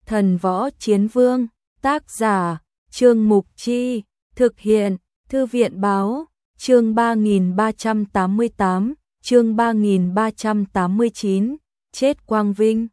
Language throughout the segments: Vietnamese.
Thần Võ Chiến Vương, tác giả, Trương Mục Chi, thực hiện, Thư viện Báo, chương 3388, chương 3389, chết quang vinh,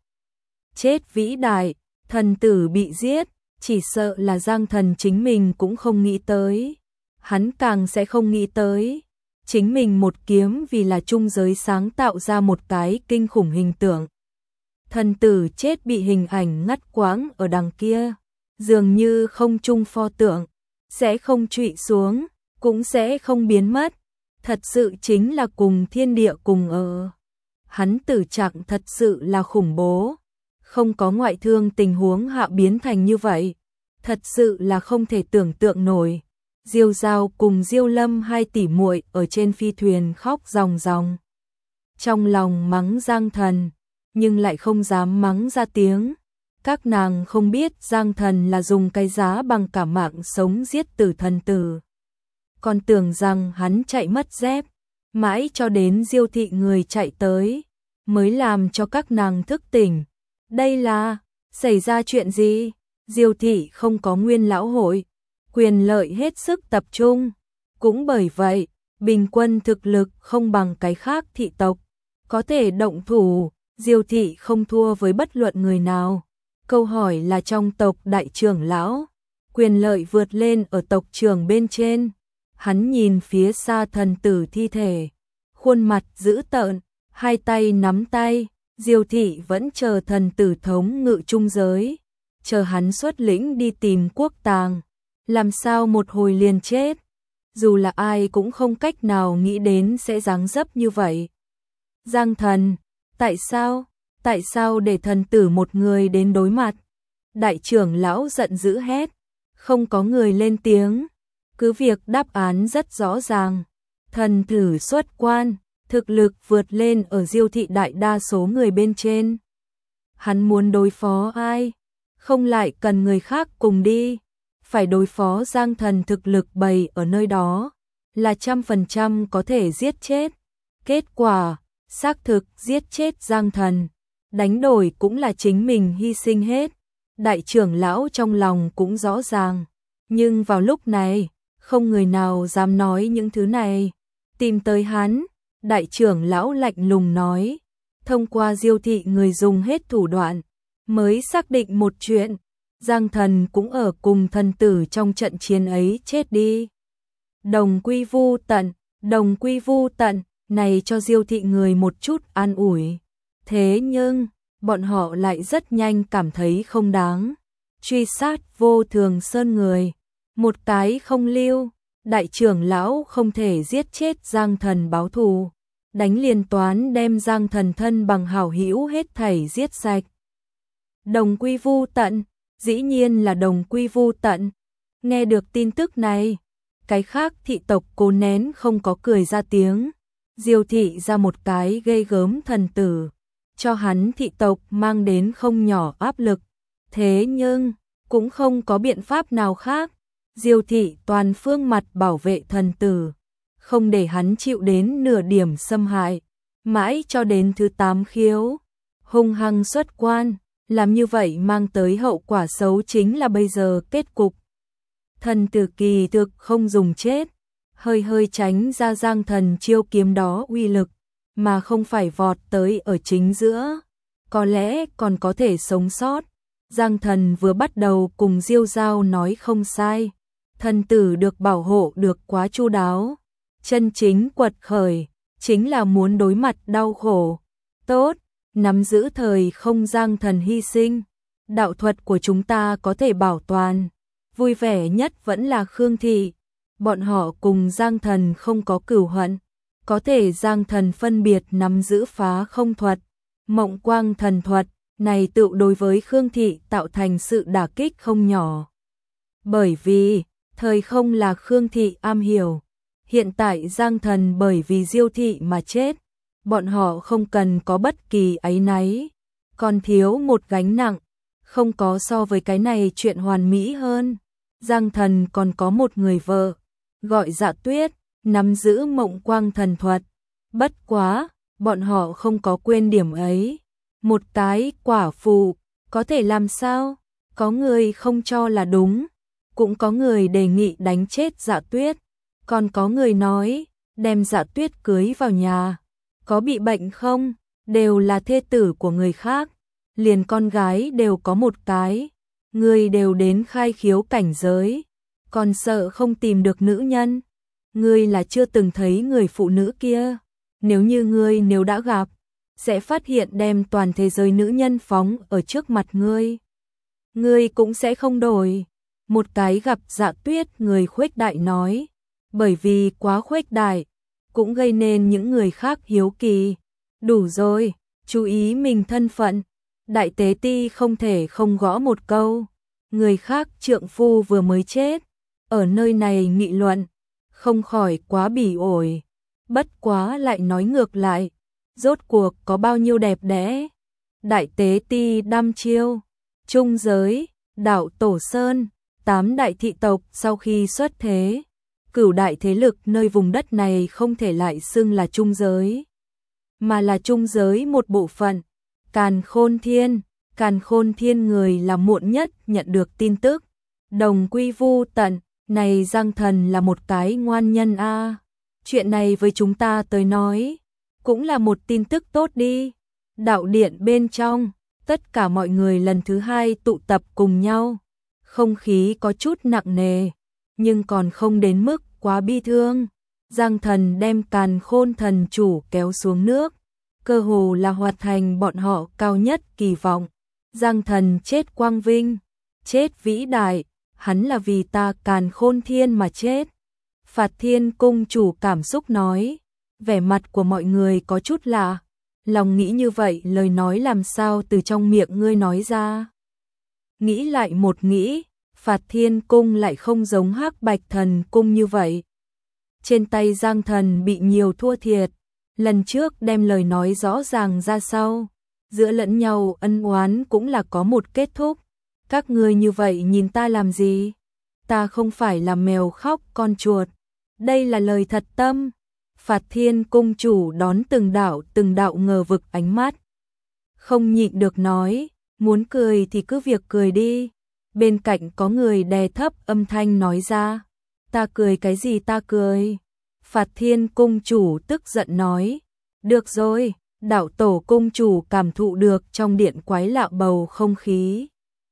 chết vĩ đại, thần tử bị giết, chỉ sợ là Giang Thần chính mình cũng không nghĩ tới. Hắn càng sẽ không nghĩ tới. Chính mình một kiếm vì là trung giới sáng tạo ra một cái kinh khủng hình tượng. Thần tử chết bị hình ảnh ngắt quãng ở đằng kia, dường như không trung pho tượng, sẽ không trụy xuống, cũng sẽ không biến mất, thật sự chính là cùng thiên địa cùng ở. Hắn tử trạng thật sự là khủng bố, không có ngoại thương tình huống hạ biến thành như vậy, thật sự là không thể tưởng tượng nổi. Diêu Giao cùng Diêu Lâm hai tỷ muội ở trên phi thuyền khóc ròng ròng. Trong lòng mắng Giang Thần, nhưng lại không dám mắng ra tiếng. Các nàng không biết Giang Thần là dùng cái giá bằng cả mạng sống giết tử thần tử. Còn tưởng rằng hắn chạy mất dép, mãi cho đến Diêu thị người chạy tới, mới làm cho các nàng thức tỉnh. Đây là, xảy ra chuyện gì? Diêu thị không có nguyên lão hội, quyền lợi hết sức tập trung. Cũng bởi vậy, bình quân thực lực không bằng cái khác thị tộc. Có thể động thủ, Diêu thị không thua với bất luận người nào. Câu hỏi là trong tộc đại trưởng lão, quyền lợi vượt lên ở tộc trưởng bên trên. Hắn nhìn phía xa thần tử thi thể, khuôn mặt dữ tợn, hai tay nắm tay. Diêu thị vẫn chờ thần tử thống ngự trung giới, chờ hắn xuất lĩnh đi tìm quốc tàng. Làm sao một hồi liền chết? Dù là ai cũng không cách nào nghĩ đến sẽ giáng dấp như vậy. Giang Thần, tại sao? Tại sao để thần tử một người đến đối mặt? Đại trưởng lão giận dữ hét, không có người lên tiếng. Cứ việc đáp án rất rõ ràng, thần tử xuất quan, thực lực vượt lên ở Diêu thị đại đa số người bên trên. Hắn muốn đối phó ai? Không lại cần người khác cùng đi. Phải đối phó Giang Thần thực lực bày ở nơi đó, là 100% có thể giết chết. Kết quả, xác thực giết chết Giang Thần, đánh đổi cũng là chính mình hy sinh hết. Đại trưởng lão trong lòng cũng rõ ràng, nhưng vào lúc này, không người nào dám nói những thứ này. Tìm tới hắn, đại trưởng lão lạnh lùng nói, thông qua Diêu thị người dùng hết thủ đoạn, mới xác định một chuyện. Giang Thần cũng ở cùng thần tử trong trận chiến ấy chết đi. Đồng quy vu tận, đồng quy vu tận, này cho Diêu thị người một chút an ủi. Thế nhưng, bọn họ lại rất nhanh cảm thấy không đáng. Truy sát Vô Thường Sơn người, một cái không lưu, đại trưởng lão không thể giết chết Giang Thần báo thù, đánh liền toán đem Giang Thần thân bằng hảo hữu hết thảy giết sạch. Đồng quy vu tận, dĩ nhiên là đồng quy vu tận. Nghe được tin tức này, cái khác thị tộc cố nén không có cười ra tiếng. Diêu thị ra một cái ghê gớm thần tử, cho hắn thị tộc mang đến không nhỏ áp lực. Thế nhưng, cũng không có biện pháp nào khác. Diêu thị toàn phương mặt bảo vệ thần tử, không để hắn chịu đến nửa điểm xâm hại. Mãi cho đến thứ 8 khiếu, hung hăng xuất quan. Làm như vậy mang tới hậu quả xấu chính là bây giờ kết cục. Thần tử kỳ thực không dùng chết, hơi hơi tránh ra Giang Thần chiêu kiếm đó uy lực, mà không phải vọt tới ở chính giữa. Có lẽ còn có thể sống sót. Giang Thần vừa bắt đầu cùng Diêu Giao nói không sai. Thần tử được bảo hộ được quá chu đáo. Chân chính quật khởi, chính là muốn đối mặt đau khổ. Tốt, nắm giữ thời không Giang Thần hy sinh. Đạo thuật của chúng ta có thể bảo toàn. Vui vẻ nhất vẫn là Khương Thị. Bọn họ cùng Giang Thần không có cửu hận. Có thể Giang Thần phân biệt nắm giữ phá không thuật, mộng quang thần thuật, này tự đối với Khương Thị tạo thành sự đả kích không nhỏ. Bởi vì, thời không là Khương Thị am hiểu. Hiện tại Giang Thần bởi vì Diêu thị mà chết, bọn họ không cần có bất kỳ áy náy, còn thiếu một gánh nặng, không có so với cái này chuyện hoàn mỹ hơn. Giang Thần còn có một người vợ, gọi Dạ Tuyết, nắm giữ mộng quang thần thuật. Bất quá, bọn họ không có quên điểm ấy. Một cái quả phụ, có thể làm sao? Có người không cho là đúng, cũng có người đề nghị đánh chết Dạ Tuyết, còn có người nói đem Dạ Tuyết cưới vào nhà. Có bị bệnh không? Đều là thê tử của người khác, liền con gái đều có một cái, người đều đến khai khiếu cảnh giới, còn sợ không tìm được nữ nhân. Ngươi là chưa từng thấy người phụ nữ kia, nếu như nếu đã gặp, sẽ phát hiện đem toàn thế giới nữ nhân phóng ở trước mặt ngươi cũng sẽ không đổi. Một cái gặp Dạ Tuyết người khuếch đại nói, bởi vì quá khuếch đại, cũng gây nên những người khác hiếu kỳ. Đủ rồi, chú ý mình thân phận. Đại tế ti không thể không gõ một câu, người khác trượng phu vừa mới chết, ở nơi này nghị luận, không khỏi quá bỉ ổi. Bất quá lại nói ngược lại, rốt cuộc có bao nhiêu đẹp đẽ. Đại tế ti đăm chiêu, trung giới, đạo Tổ Sơn, 8 đại thị tộc sau khi xuất thế, cửu đại thế lực nơi vùng đất này không thể lại xưng là trung giới, mà là trung giới một bộ phận. Càn Khôn Thiên người là muộn nhất nhận được tin tức, đồng quy vu tận. Này Giang Thần là một cái ngoan nhân a. Chuyện này với chúng ta tới nói, cũng là một tin tức tốt đi. Đạo điện bên trong, tất cả mọi người lần thứ hai tụ tập cùng nhau. Không khí có chút nặng nề, nhưng còn không đến mức quá bi thương. Giang Thần đem Càn Khôn thần chủ kéo xuống nước, cơ hồ là hoàn thành bọn họ cao nhất kỳ vọng. Giang Thần chết quang vinh, chết vĩ đại, hắn là vì ta Càn Khôn Thiên mà chết. Phạt Thiên cung chủ cảm xúc nói, vẻ mặt của mọi người có chút lạ, lòng nghĩ như vậy lời nói làm sao từ trong miệng ngươi nói ra. Nghĩ lại một nghĩ, Phạt Thiên cung lại không giống Hắc Bạch Thần cung như vậy. Trên tay Giang Thần bị nhiều thua thiệt, lần trước đem lời nói rõ ràng ra sau, giữa lẫn nhau ân oán cũng là có một kết thúc. Các ngươi như vậy nhìn ta làm gì? Ta không phải là mèo khóc con chuột. Đây là lời thật tâm. Phạt Thiên cung chủ đón từng đạo ngờ vực ánh mắt. Không nhịn được nói, muốn cười thì cứ việc cười đi. Bên cạnh có người đè thấp âm thanh nói ra, ta cười cái gì ta cười? Phạt Thiên cung chủ tức giận nói, được rồi. Đạo tổ cung chủ cảm thụ được trong điện quái lạ bầu không khí,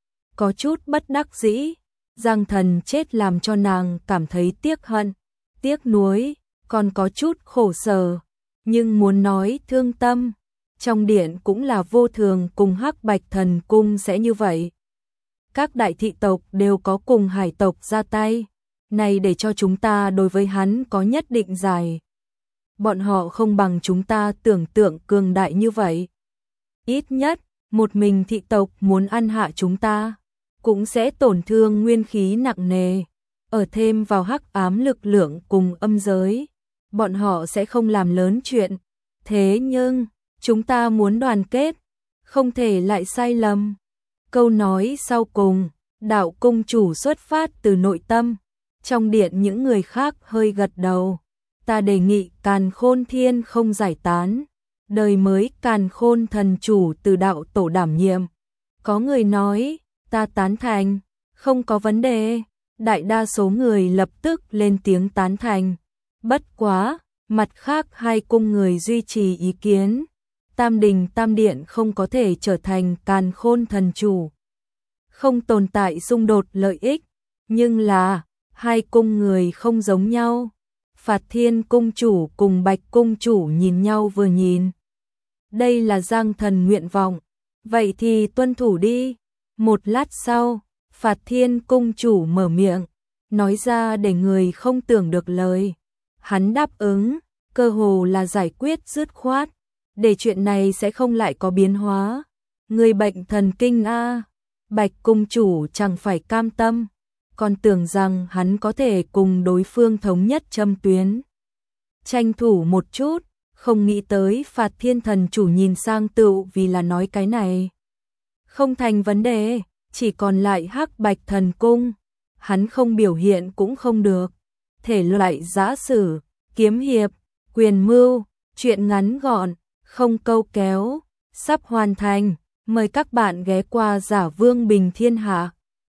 có chút bất đắc dĩ. Giang Thần chết làm cho nàng cảm thấy tiếc hận, tiếc nuối, còn có chút khổ sở, nhưng muốn nói thương tâm, trong điện cũng là vô thường. Cùng Hắc Bạch Thần cung sẽ như vậy, các đại thị tộc đều có cùng hải tộc ra tay, này để cho chúng ta đối với hắn có nhất định giải. Bọn họ không bằng chúng ta tưởng tượng cường đại như vậy. Ít nhất, một mình thị tộc muốn ăn hạ chúng ta, cũng sẽ tổn thương nguyên khí nặng nề. Ở thêm vào hắc ám lực lượng cùng âm giới, bọn họ sẽ không làm lớn chuyện. Thế nhưng, chúng ta muốn đoàn kết, không thể lại sai lầm. Câu nói sau cùng, đạo cung chủ xuất phát từ nội tâm. Trong điện những người khác hơi gật đầu. Ta đề nghị Càn Khôn Thiên không giải tán, đời mới Càn Khôn thần chủ từ đạo tổ đảm nhiệm. Có người nói, ta tán thành, không có vấn đề. Đại đa số người lập tức lên tiếng tán thành. Bất quá, mặt khác hai cung người duy trì ý kiến. Tam đình tam điện không có thể trở thành Càn Khôn thần chủ, không tồn tại xung đột lợi ích, nhưng là hai cung người không giống nhau. Phạt Thiên cung chủ cùng Bạch cung chủ nhìn nhau vừa nhìn. Đây là Giang Thần nguyện vọng, vậy thì tuân thủ đi. Một lát sau, Phạt Thiên cung chủ mở miệng, nói ra để người không tưởng được lời. Hắn đáp ứng, cơ hồ là giải quyết dứt khoát, để chuyện này sẽ không lại có biến hóa. Người bệnh thần kinh a. Bạch cung chủ chẳng phải cam tâm, còn tưởng rằng hắn có thể cùng đối phương thống nhất châm tuyến, tranh thủ một chút, không nghĩ tới Phạt Thiên thần chủ nhìn sang tựu vì là nói cái này. Không thành vấn đề, chỉ còn lại Hắc Bạch thần cung, hắn không biểu hiện cũng không được. Thể loại giã sử, kiếm hiệp, quyền mưu, chuyện ngắn gọn, không câu kéo, sắp hoàn thành. Mời các bạn ghé qua Giả Vương Bình Thiên Hạ.